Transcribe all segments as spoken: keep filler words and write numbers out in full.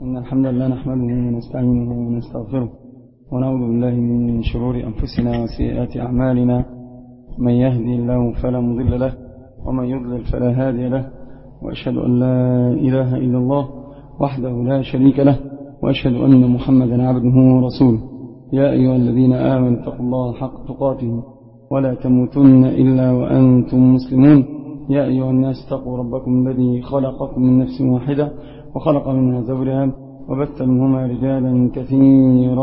إن الحمد لله نحمده ونستعينه ونستغفره ونعوذ بالله من شرور أنفسنا وسيئات أعمالنا. من يهدي الله فلا مضل له ومن يضلل فلا هادي له، وأشهد أن لا إله إلا الله وحده لا شريك له، وأشهد أن محمدا عبده ورسوله. يا أيها الذين آمنوا اتقوا الله حق تقاته ولا تموتن إلا وأنتم مسلمون. يا أيها الناس اتقوا ربكم الذي خلقكم من نفس واحدة وخلق منها زوجها وبث منهما رجالا كثيرا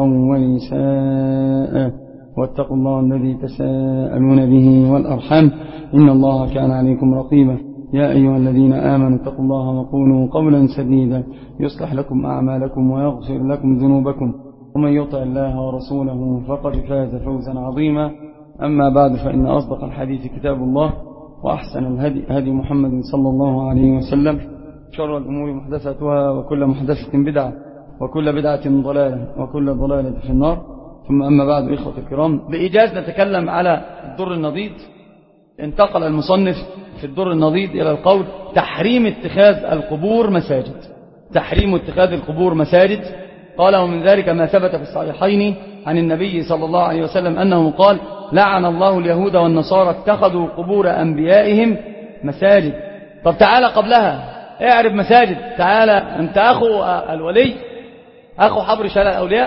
ونساء، واتقوا الله الذي تساءلون به والأرحام إن الله كان عليكم رقيبا. يا أيها الذين آمنوا اتقوا الله وقولوا قولا سديدا يصلح لكم أعمالكم ويغفر لكم ذنوبكم، ومن يطع الله ورسوله فقد فاز فوزا عظيما. أما بعد، فإن أصدق الحديث كتاب الله، وأحسن الهدي هدي محمد صلى الله عليه وسلم، شر الأمور محدثاتها وكل محدثة بدعة وكل بدعة ضلالة وكل ضلالة في النار. ثم أما بعد، إخوة الكرام، بإيجاز نتكلم على الدر النضيد. انتقل المصنف في الدر النضيد إلى القول تحريم اتخاذ القبور مساجد. تحريم اتخاذ القبور مساجد. قال: ومن ذلك ما ثبت في الصحيحين عن النبي صلى الله عليه وسلم أنه قال: لعن الله اليهود والنصارى اتخذوا قبور أنبيائهم مساجد. طب تعالى قبلها اعرف مساجد. تعالى أنت أخو الولي، أخو حبر شلال الأولياء.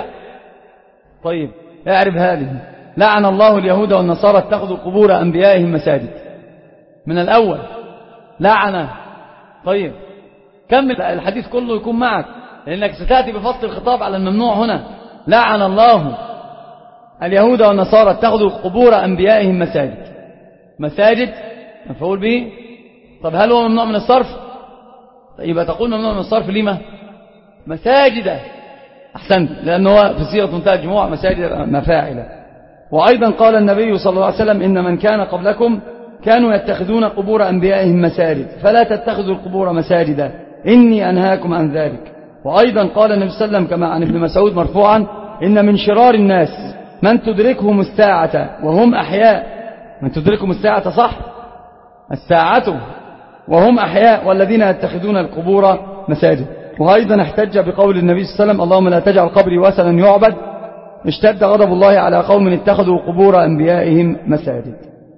طيب اعرف هذه: لعن الله اليهود والنصارى اتخذوا قبور أنبيائهم مساجد. من الأول لعنة. طيب كمل الحديث كله يكون معك، لأنك ستأتي بفصل الخطاب على الممنوع هنا. لعن الله اليهود والنصارى اتخذوا قبور أنبيائهم مساجد. مساجد مفعول به. طب هل هو ممنوع من الصرف؟ يبقى تقول ممنوع من الصرف لما؟ مساجد. أحسنت، لأنه هو في صيغة منتهى الجموع مساجد مفاعلة. وأيضا قال النبي صلى الله عليه وسلم: إن من كان قبلكم كانوا يتخذون قبور أنبيائهم مساجد فلا تتخذوا القبور مساجدا إني أنهاكم عن ذلك. وأيضا قال النبي صلى الله عليه وسلم كما عن ابن مسعود مرفوعا: إن من شرار الناس من تدركهم الساعة وهم أحياء. من تدركهم الساعة، صح، الساعة وهم أحياء، والذين يتخذون القبور مساجد. وأيضا احتج بقول النبي صلى الله عليه وسلم: اللهم لا تجعل قبري وثنا يعبد. اشتد غضب الله على قوم اتخذوا قبور أنبيائهم مساجد.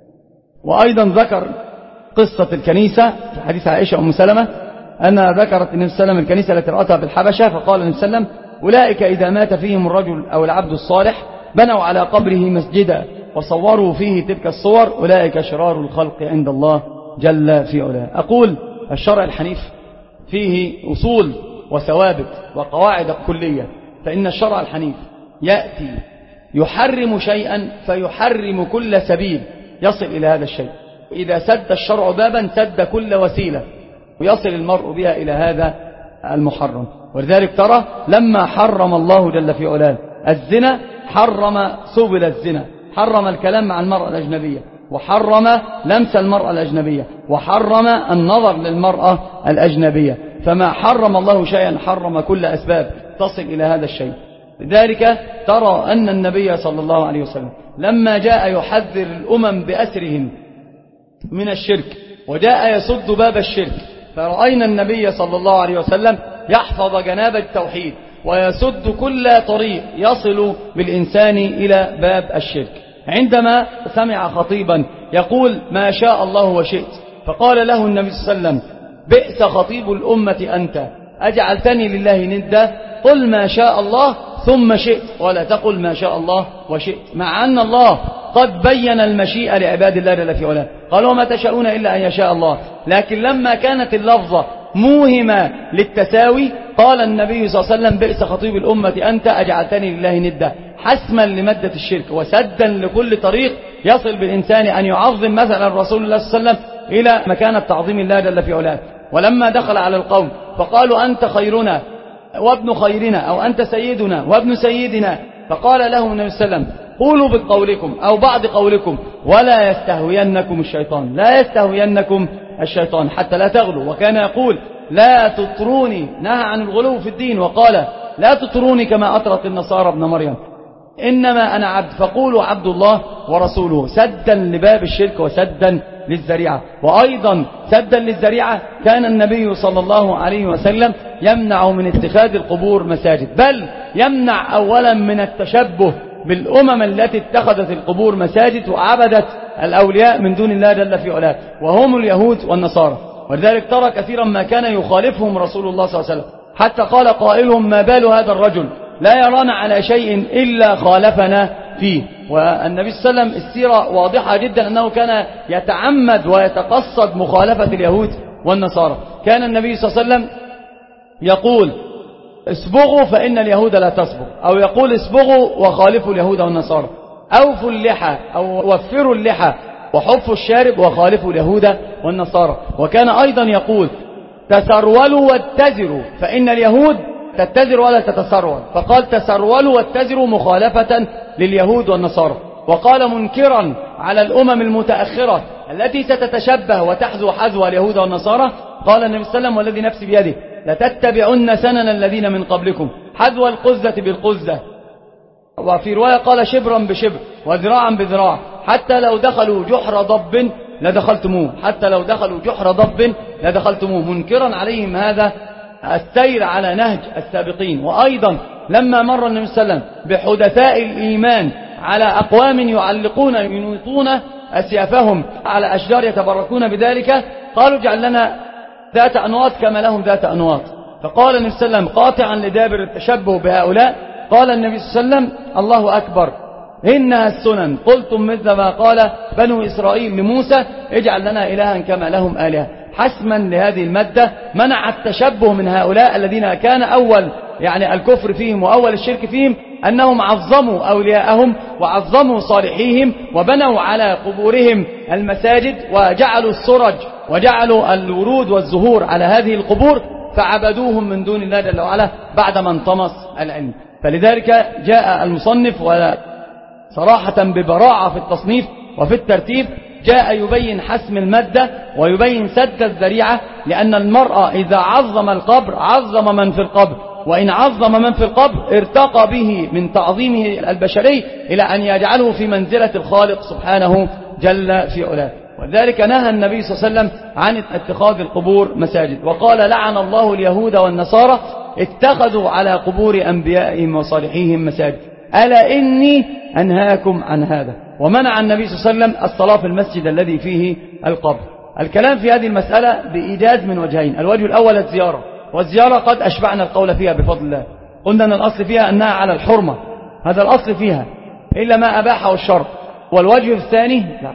وأيضا ذكر قصة الكنيسة في حديث عائشة أم سلمة أنها ذكرت النبي صلى الله عليه وسلم الكنيسة التي رأتها بالحبشة، فقال النبي صلى الله عليه وسلم: أولئك إذا مات فيهم الرجل أو العبد الصالح بنوا على قبره مسجدا وصوروا فيه تلك الصور، أولئك شرار الخلق عند الله جل في علاه. أقول الشرع الحنيف فيه أصول وثوابت وقواعد كلية. فإن الشرع الحنيف يأتي يحرم شيئا فيحرم كل سبيل يصل إلى هذا الشيء. إذا سد الشرع بابا سد كل وسيلة ويصل المرء بها إلى هذا المحرم. ولذلك ترى لما حرم الله جل في علاه الزنا حرم سبل الزنا، حرم الكلام مع المرأة الأجنبية، وحرم لمس المرأة الأجنبية، وحرم النظر للمرأة الأجنبية. فما حرم الله شيئا حرم كل أسباب تصل إلى هذا الشيء. لذلك ترى أن النبي صلى الله عليه وسلم لما جاء يحذر الأمم بأسرهم من الشرك وجاء يسد باب الشرك، فرأينا النبي صلى الله عليه وسلم يحفظ جناب التوحيد ويسد كل طريق يصل بالإنسان إلى باب الشرك. عندما سمع خطيبا يقول: ما شاء الله وشئت، فقال له النبي صلى الله عليه وسلم: بئس خطيب الأمة أنت، أجعلتني لله ندا؟ قل ما شاء الله ثم شئت، ولا تقل ما شاء الله وشئت، مع أن الله قد بين المشيئة لعباد الله جل في علاه. قال: وما تشاءون إلا أن يشاء الله. لكن لما كانت اللفظة موهمة للتساوي قال النبي صلى الله عليه وسلم: بئس خطيب الأمة أنت، أجعلتني لله ندا، حسما لمادة الشرك وسدا لكل طريق يصل بالإنسان أن يعظم مثلا رسول الله صلى الله عليه وسلم إلى مكانة تعظيم الله جل في علاه. ولما دخل على القوم فقالوا: أنت خيرنا وابن خيرنا، أو أنت سيدنا وابن سيدنا، فقال لهم النبي صلى الله عليه وسلم: قولوا بقولكم أو بعض قولكم ولا يستهوينكم الشيطان، لا يستهوينكم الشيطان حتى لا تغلوا. وكان يقول: لا تطروني، نهى عن الغلو في الدين، وقال: لا تطروني كما أطرت النصارى ابن مريم، إنما أنا عبد فقولوا عبد الله ورسوله، سدا لباب الشرك وسدا للذريعة. وأيضا سدا للذريعة كان النبي صلى الله عليه وسلم يمنع من اتخاذ القبور مساجد، بل يمنع أولا من التشبه بالأمم التي اتخذت القبور مساجد وعبدت الأولياء من دون الله جل في علاه، وهم اليهود والنصارى. ولذلك ترى كثيرا ما كان يخالفهم رسول الله صلى الله عليه وسلم، حتى قال قائلهم: ما بال هذا الرجل لا يرانا على شيء إلا خالفنا فيه. والنبي صلى الله عليه وسلم السيرة واضحة جدا أنه كان يتعمد ويتقصد مخالفة اليهود والنصارى. كان النبي صلى الله عليه وسلم يقول: اسبغوا فإن اليهود لا تصبغ، أو يقول: اسبغوا وخالفوا اليهود والنصارى، أوفوا اللحى أو وفروا اللحى وحفوا الشارب وخالفوا اليهود والنصارى. وكان أيضا يقول: تسرولوا واتزروا فإن اليهود تتزر ولا تتسرول، فقال: تسرولوا واتزروا مخالفة لليهود والنصارى. وقال منكرا على الأمم المتأخرة التي ستتشبه وتحذو حذو اليهود والنصارى، قال النبي صلى الله عليه وسلم: والذي نفسي بيده لتتبعن سنن الذين من قبلكم حذو القزة بالقزة. وفي رواية قال: شبرا بشبر وذراعا بذراع، حتى لو دخلوا جحر ضب لدخلتموه، حتى لو دخلوا جحر ضب لدخلتموه، منكرا عليهم هذا السير على نهج السابقين. وأيضا لما مر النبي صلى الله عليه وسلم بحدثاء الإيمان على أقوام يعلقون ينوطون أسيافهم على أشجار يتبركون بذلك، قالوا: اجعل لنا ذات أنواط كما لهم ذات أنواط. فقال النبي صلى الله عليه وسلم قاطعا لدابر التشبه بهؤلاء، قال النبي صلى الله عليه وسلم: الله أكبر، إنها السنن، قلتم مثل ما قال بنو إسرائيل لموسى: اجعل لنا إلها كما لهم آلهة. حسما لهذه المادة منع التشبه من هؤلاء الذين كان أول يعني الكفر فيهم وأول الشرك فيهم أنهم عظموا أولياءهم وعظموا صالحيهم وبنوا على قبورهم المساجد وجعلوا السرج وجعلوا الورود والزهور على هذه القبور، فعبدوهم من دون الله جل وعلا بعدما انطمس العلم. فلذلك جاء المصنف صراحة ببراعة في التصنيف وفي الترتيب، جاء يبين حسم المادة ويبين سد الذريعة، لأن المرأة إذا عظم القبر عظم من في القبر، وإن عظم من في القبر ارتقى به من تعظيمه البشري إلى أن يجعله في منزلة الخالق سبحانه جل في علاه. ولذلك نهى النبي صلى الله عليه وسلم عن اتخاذ القبور مساجد، وقال: لعن الله اليهود والنصارى اتخذوا على قبور أنبيائهم وصالحيهم مساجد، ألا إني أنهاكم عن هذا. ومنع النبي صلى الله عليه وسلم الصلاة في المسجد الذي فيه القبر. الكلام في هذه المسألة بإيجاز من وجهين: الوجه الأول الزيارة، والزيارة قد أشبعنا القول فيها بفضل الله، قلنا أن الأصل فيها أنها على الحرمة، هذا الأصل فيها إلا ما أباحه الشرع. والوجه الثاني لا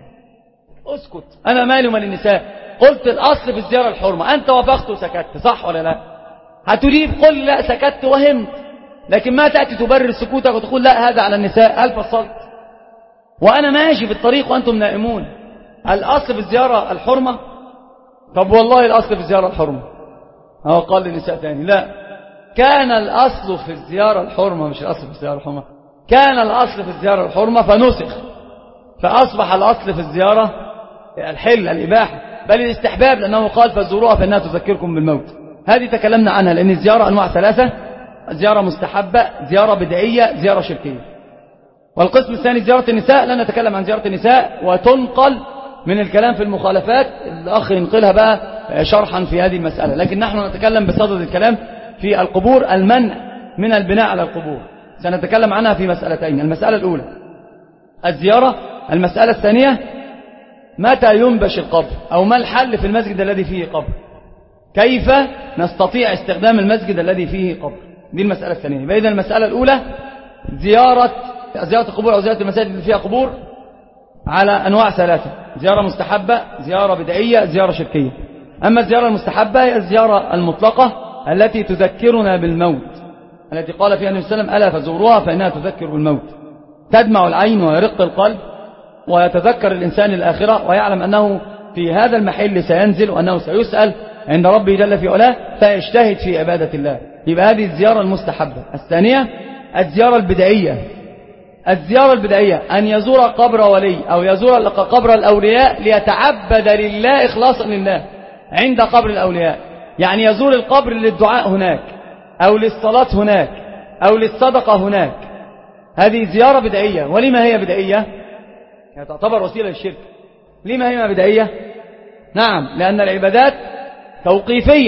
حول، اسكت، أنا مالي ومال النساء، قلت الأصل في الزيارة الحرمة، أنت وافقت وسكت، صح ولا لا؟ هتجيب قل لا سكت وهمت، لكن ما تأتي تبرر سكوتك وتقول لا هذا على النساء. هل فصلت وأنا ماشي في الطريق وأنتم نائمون؟ الأصل في الزيارة الحرمة. طب والله الأصل في الزيارة الحرمة، هو قال للنساء تاني لا، كان الأصل في الزيارة الحرمة، مش الأصل في الزيارة الحرمة، كان الأصل في الزيارة الحرمة فنسخ، فأصبح الأصل في الزيارة الحل الإباحة، بل الاستحباب، لأنه قال: فزوروها فإنها تذكركم بالموت. هذه تكلمنا عنها، لأن الزيارة أنواع ثلاثة: زيارة مستحبة، زيارة بدعية، زيارة شركية. والقسم الثاني زيارة النساء، لا نتكلم عن زيارة النساء وتنقل من الكلام في المخالفات، الأخ ينقلها بقى شرحا في هذه المسألة، لكن نحن نتكلم بصدد الكلام في القبور، المنع من البناء على القبور، سنتكلم عنها في مسألتين: المسألة الأولى الزيارة، المسألة الثانية متى ينبش القبر، أو ما الحل في المسجد الذي فيه قبر، كيف نستطيع استخدام المسجد الذي فيه قبر. دي المسألة الثانية. فإذا المسألة الأولى زيارة زيارة القبور أو زيارة المساجد اللي فيها قبور على أنواع ثلاثة: زيارة مستحبة، زيارة بدعية، زيارة شركية. أما الزيارة المستحبة هي الزيارة المطلقة التي تذكرنا بالموت، التي قال فيها النبي صلى الله عليه وسلم: ألا فزوروها فإنها تذكر بالموت، تدمع العين ويرق القلب ويتذكر الإنسان الآخرة ويعلم أنه في هذا المحل سينزل وأنه سيسأل عند ربه جل في علاه، فيجتهد في عبادة الله. يبقى هذه الزيارة المستحبة. الثانية الزيارة البدعية. الزيارة البدعية أن يزور قبر ولي أو يزور قبر الأولياء ليتعبد لله إخلاصا لله عند قبر الأولياء، يعني يزور القبر للدعاء هناك أو للصلاة هناك أو للصدقة هناك. هذه زيارة بدعية. ولما هي بدعية؟ يعني تعتبر وسيلة للشرك. لما هي بدعية؟ نعم، لأن العبادات توقيفية،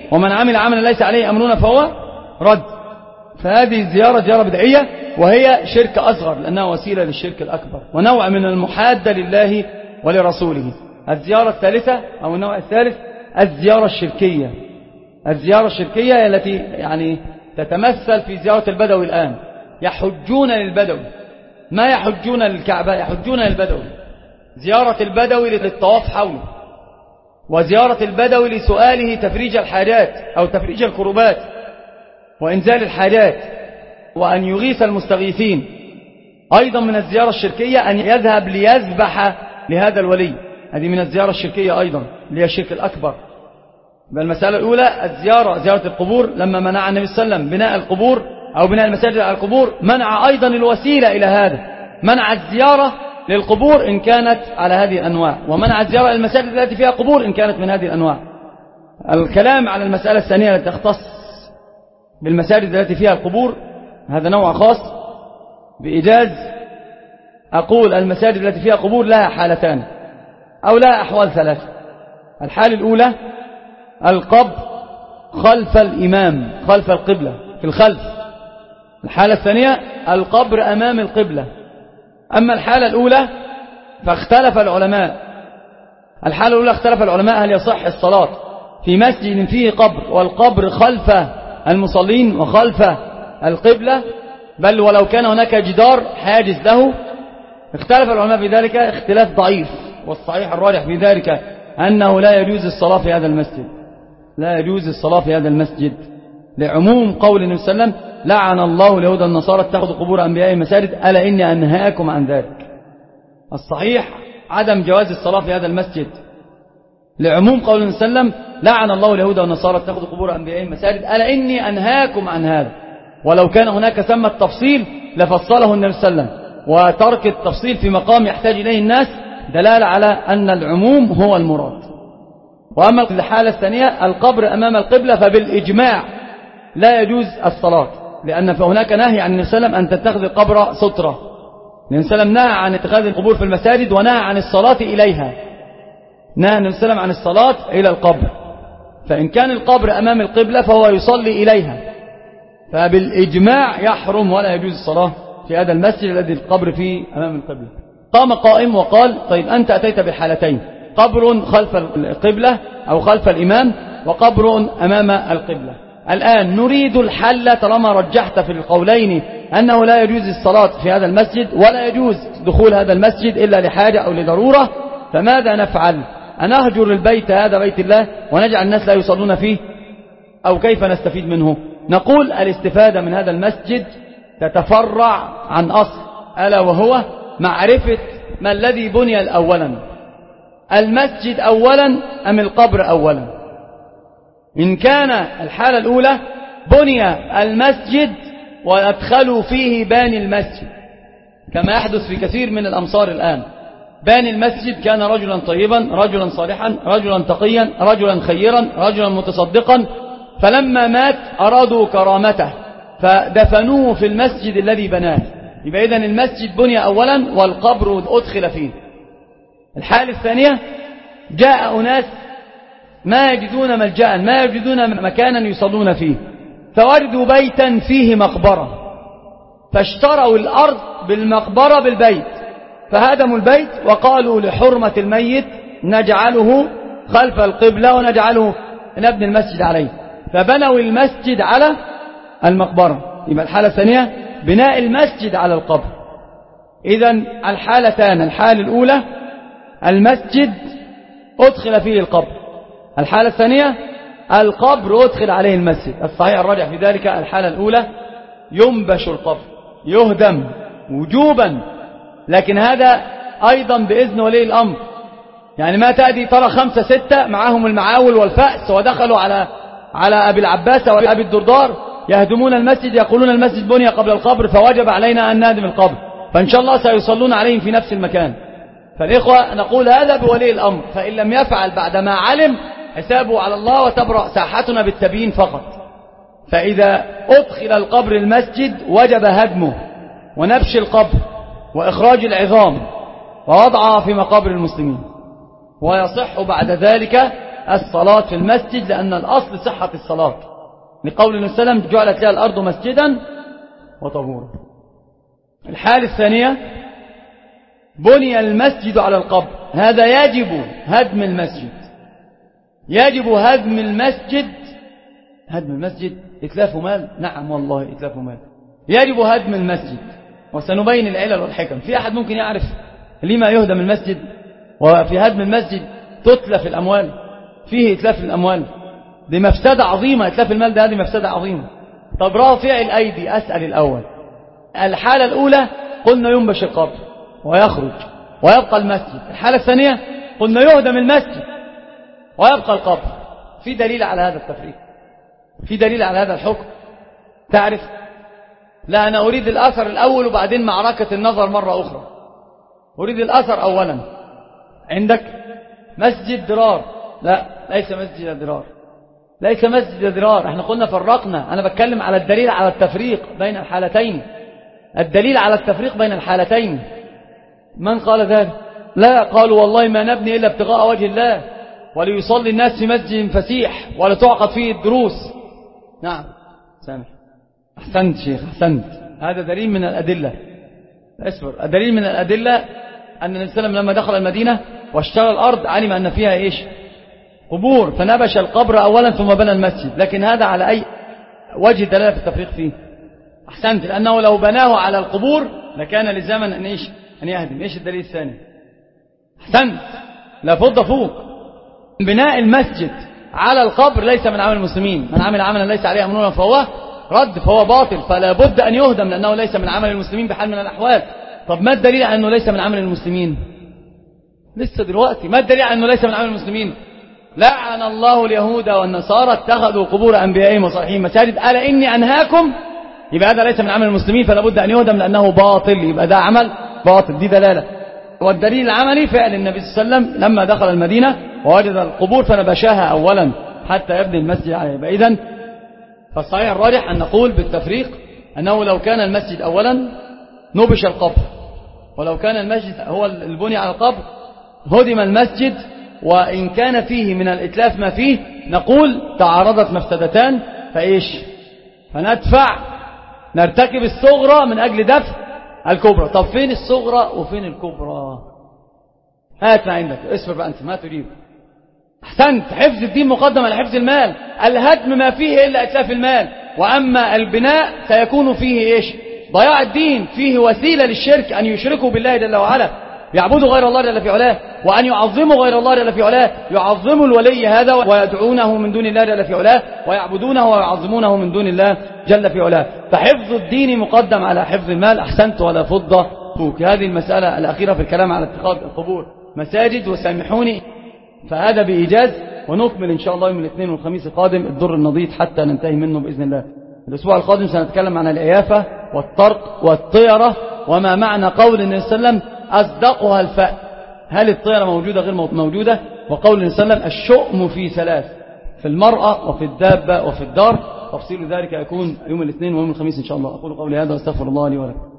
ومن عمل عملا ليس عليه أمرنا فهو رد. فهذه الزيارة زيارة بدعية، وهي شرك أصغر لأنها وسيلة للشرك الأكبر ونوع من المحادة لله ولرسوله. الزيارة الثالثة أو النوع الثالث الزيارة الشركية. الزيارة الشركية التي يعني تتمثل في زيارة البدوي الآن. يحجون للبدوي، ما يحجون للكعبة، يحجون للبدوي. زيارة البدوي للطواف حوله، وزيارة البدوي لسؤاله تفريج الحاجات أو تفريج الكربات وإنزال الحاجات وأن يغيث المستغيثين. أيضا من الزيارة الشركية أن يذهب ليذبح لهذا الولي، هذه من الزيارة الشركية أيضا اللي هي الشرك الأكبر. بالمسألة الأولى الزيارة زيارة القبور، لما منع النبي صلى الله عليه وسلم بناء القبور أو بناء المساجد على القبور منع أيضا الوسيلة إلى هذا، منع الزيارة للقبور إن كانت على هذه الأنواع، ومنع الزيارة للمساجد التي فيها قبور إن كانت من هذه الأنواع. الكلام على المسألة الثانية التي تختص بالمساجد التي فيها القبور هذا نوع خاص بإيجاز. أقول المساجد التي فيها قبور لها حالتان أو لها أحوال ثلاثة. الحالة الأولى القبر خلف الإمام خلف القبلة في الخلف. الحالة الثانية القبر أمام القبلة. أما الحالة الأولى فاختلف العلماء. الحالة الأولى اختلف العلماء هل يصح الصلاة في مسجد فيه قبر والقبر خلف المصلين وخلف القبلة، بل ولو كان هناك جدار حاجز له. اختلف العلماء في ذلك اختلاف ضعيف، والصحيح الراجح في ذلك أنه لا يجوز الصلاة في هذا المسجد، لا يجوز الصلاة في هذا المسجد لعموم قول النبي صلى الله عليه وسلم لعن الله اليهود النصارى اتخذوا قبور أنبياء مساجد ألا إني أنهاكم عن ذلك. الصحيح عدم جواز الصلاة في هذا المسجد لعموم قول النبي صلى الله عليه وسلم لعن الله اليهود والنصارى اتخذوا قبور أنبياء مساجد ألا إني أنهاكم عن هذا. ولو كان هناك ثمة تفصيل لفصله النبي صلى الله عليه وسلم، وترك التفصيل في مقام يحتاج إليه الناس دلالة على أن العموم هو المراد. وأما الحالة الثانية القبر أمام القبلة فبالإجماع لا يجوز الصلاة، لأن فهناك نهي عن النبي صلى الله عليه وسلم أن تتخذ القبر سترة. النبي صلى الله عليه وسلم نهى عن اتخاذ القبور في المساجد ونهى عن الصلاة إليها، نهى النبي صلى الله عليه وسلم عن الصلاة إلى القبر. فإن كان القبر أمام القبلة فهو يصلي إليها، فبالإجماع يحرم ولا يجوز الصلاة في هذا المسجد الذي القبر فيه أمام القبلة. قام قائم وقال طيب أنت أتيت بالحالتين، قبر خلف القبلة أو خلف الإمام وقبر أمام القبلة. الآن نريد الحل طالما رجحت في القولين أنه لا يجوز الصلاة في هذا المسجد ولا يجوز دخول هذا المسجد إلا لحاجة أو لضرورة، فماذا نفعل؟ أنهجر البيت هذا بيت الله ونجعل الناس لا يصلون فيه، أو كيف نستفيد منه؟ نقول الاستفادة من هذا المسجد تتفرع عن أصل، ألا وهو معرفة ما الذي بني الأولا، المسجد أولا أم القبر أولا. إن كان الحالة الأولى بني المسجد وأدخلوا فيه باني المسجد كما يحدث في كثير من الأمصار الآن، باني المسجد كان رجلا طيبا رجلا صالحا رجلا تقيا رجلا خيرا رجلا متصدقا، فلما مات أرادوا كرامته فدفنوه في المسجد الذي بناه. يبقى إذن المسجد بني أولا والقبر أدخل فيه. الحالة الثانية جاء أناس ما يجدون ملجأ ما يجدون مكانا يصلون فيه، فوجدوا بيتا فيه مقبرة فاشتروا الأرض بالمقبرة بالبيت، فهدموا البيت وقالوا لحرمة الميت نجعله خلف القبلة ونجعله نبني المسجد عليه، فبنوا المسجد على المقبرة. يبقى الحالة الثانية بناء المسجد على القبر. إذن الحالتان، الحالة الأولى المسجد أدخل فيه القبر، الحالة الثانية القبر أدخل عليه المسجد. الصحيح الراجح في ذلك الحالة الأولى ينبش القبر يهدم وجوبا، لكن هذا أيضا بإذن ولي الأمر. يعني ما تأتي ترى خمسة ستة معهم المعاول والفأس ودخلوا على على أبي العباس وأبي الدردار يهدمون المسجد يقولون المسجد بني قبل القبر فوجب علينا أن نهدم القبر، فإن شاء الله سيصلون عليهم في نفس المكان. فالإخوة نقول هذا بولي الأمر، فإن لم يفعل بعدما علم حسابه على الله وتبرأ ساحتنا بالتبيين فقط. فإذا أدخل القبر المسجد وجب هدمه ونبش القبر وإخراج العظام ووضعها في مقابر المسلمين، ويصح بعد ذلك الصلاة في المسجد، لأن الأصل صحة الصلاة، لقول النبي صلى الله عليه وسلم جعلت لها الأرض مسجدا وطهورا. الحالة الثانية بني المسجد على القبر، هذا يجب هدم المسجد، يجب هدم المسجد. هدم المسجد إتلاف مال؟ نعم والله إتلاف مال. يجب هدم المسجد، وسنبين العلل والحكم. في أحد ممكن يعرف لما يهدم المسجد؟ وفي هدم المسجد تتلف الأموال، فيه إتلاف الأموال، دي مفسدة عظيمة. إتلاف المال ده هذه مفسدة عظيمة. طب رافع الأيدي، أسأل الأول. الحالة الأولى قلنا ينبش القبر ويخرج ويبقى المسجد. الحالة الثانية قلنا يهدم المسجد ويبقى القبر. في دليل على هذا التفريق؟ في دليل على هذا الحكم؟ تعرف؟ لا، أنا أريد الأثر الأول وبعدين معركة النظر مرة أخرى. أريد الأثر أولا. عندك مسجد درار؟ لا، ليس مسجد درار، ليس مسجد درار. احنا قلنا فرقنا، أنا بتكلم على الدليل على التفريق بين الحالتين، الدليل على التفريق بين الحالتين. من قال ذلك؟ لا، قالوا والله ما نبني إلا ابتغاء وجه الله وليصلي الناس في مسجد فسيح ولا تعقد فيه الدروس. نعم سامح، أحسنت شيخ، أحسنت. هذا دليل من الأدلة. اصبر. دليل من الأدلة أن النبي صلى الله عليه وسلم لما دخل المدينة واشترى الأرض علم أن فيها إيش؟ قبور، فنبش القبر أولا ثم بنى المسجد. لكن هذا على أي وجه دلالة في التفريق فيه؟ أحسنت، لأنه لو بناه على القبور لكان لزاما أن إيش؟ أن يهدم. إيش الدليل الثاني؟ أحسنت، لابد فوق. بناء المسجد على القبر ليس من عمل المسلمين، من عمل عملا ليس عليه أمرنا فهو رد، فهو باطل، فلا بد أن يهدم لأنه ليس من عمل المسلمين بحال من الأحوال. طب ما الدليل على أنه ليس من عمل المسلمين؟ لسه دلوقتي، ما الدليل على أنه ليس من عمل المسلمين؟ لعن الله اليهود والنصارى اتخذوا قبور أنبيائهم وصالحين مساجد ألا إني أنهاكم. يبقى هذا ليس من عمل المسلمين، فلا بد أن يهدم لأنه باطل، يبقى ده عمل باطل، دي دلالة. والدليل العملي فعل النبي صلى الله عليه وسلم لما دخل المدينة ووجد القبور فنبشها أولا حتى يبني المسجد عليه. إذن فالصحيح الراجح أن نقول بالتفريق أنه لو كان المسجد أولا نبش القبر، ولو كان المسجد هو البني على القبر هدم المسجد. وإن كان فيه من الإتلاف ما فيه نقول تعارضت مفسدتان فإيش؟ فندفع، نرتكب الصغرى من أجل دفع الكبرى. طب فين الصغرى وفين الكبرى؟ هات ما عندك، اسفر بقى أنت ما تريد. أحسنت، حفظ الدين مقدم على حفظ المال. الهدم ما فيه إلا إتلاف المال، وأما البناء سيكون فيه إيش؟ ضياع الدين، فيه وسيلة للشرك، أن يشركوا بالله جل وعلا، يعبدوا غير الله جل في علاه، وأن يعظموا غير الله جل في علاه، يعظموا الولي هذا ويدعونه من دون الله جل في علاه، ويعبدونه ويعظمونه من دون الله جل في علاه. فحفظ الدين مقدم على حفظ المال. أحسنت، ولا فضة فوق. هذه المسألة الأخيرة في الكلام على اتخاذ القبور مساجد، وسامحوني فهذا بإيجاز، ونكمل إن شاء الله يوم الاثنين والخميس القادم الدر النضيد حتى ننتهي منه بإذن الله. الأسبوع القادم سنتكلم عن العيافة والطرق والطيرة، وما معنى قول النبي صلى الله عليه وسلم أصدقها الفأل، هل الطيرة موجودة غير موجودة؟ وقول النبي صلى الله عليه وسلم الشؤم في ثلاث، في المرأة وفي الدابة وفي الدار. تفصيل ذلك يكون يوم الاثنين ويوم الخميس إن شاء الله. أقول قولي هذا واستغفر الله لي ولكم.